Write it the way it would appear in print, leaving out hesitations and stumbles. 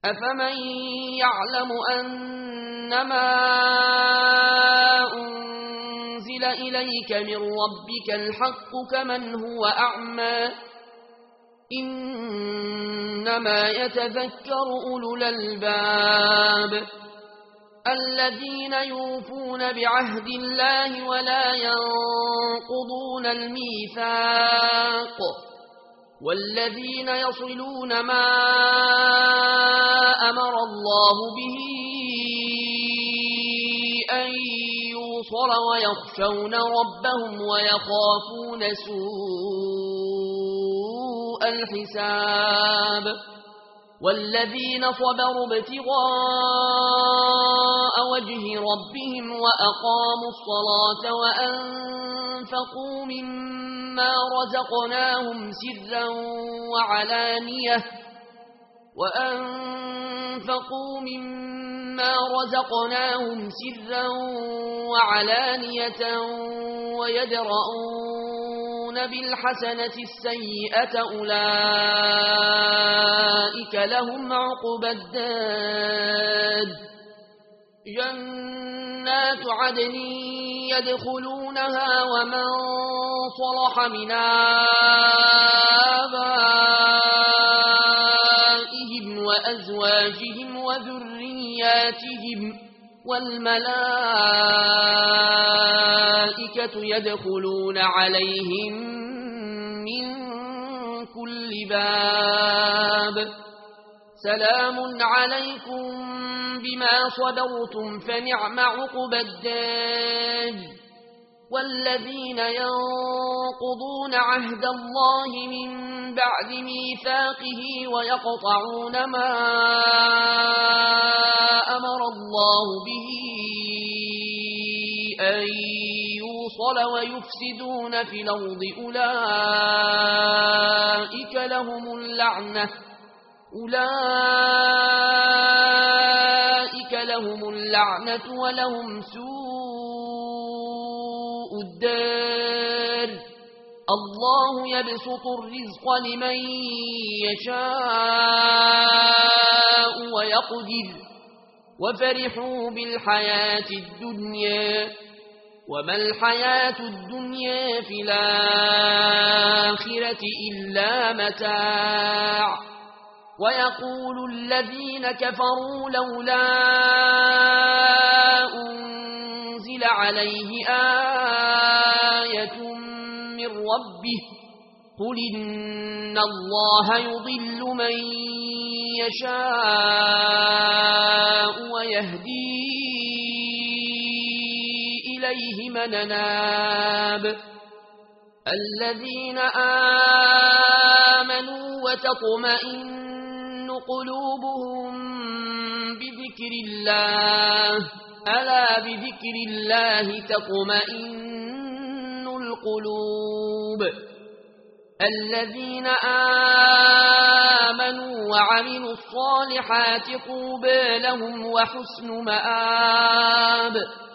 أفمن يعلم أنما أنزل إليك من ربك الحق كمن هو أعمى إنما يتذكر أولو الألباب الذين يوفون بعهد الله ولا ينقضون الميثاق والذين يصلون ما أمر الله به أن يوصل ويخشون ربهم ويخافون سوء الحساب والذين صبروا ابتغاء وجه ربهم وأقاموا الصلاة وأنفقوا مما رزقناهم سرا وعلانية ويدرؤون بالحسنة السيئة أولئك لهم عقبى الدار جنات عدن يدخلونها ومن صلح من آبائهم وأزواجهم وذرياتهم والملائكة يدخلون عليهم من كل باب سلام عليكم بما صبرتم فنعم عقبى الدار والذين ينقضون عهد الله من بعد ميثاقه ويقطعون ما أمر الله به أن يوصل ويفسدون في الأرض أولئك لهم اللعنة ولهم سوء الدار الله يبسط الرزق لمن يشاء ويقدر وفرحوا بالحياة الدنيا وما الحياة الدنيا في الآخرة إلا متاع ويقول الذين كفروا لولا أنزل عليه آية من ربه قل إن الله يضل من يشاء ويهدي إليه من أناب الذين آمنوا وتطمئن قلوبهم بذكر الله ألا بذكر الله تطمئن القلوب الذين آمنوا وعملوا الصالحات طوبى لهم وحسن مآب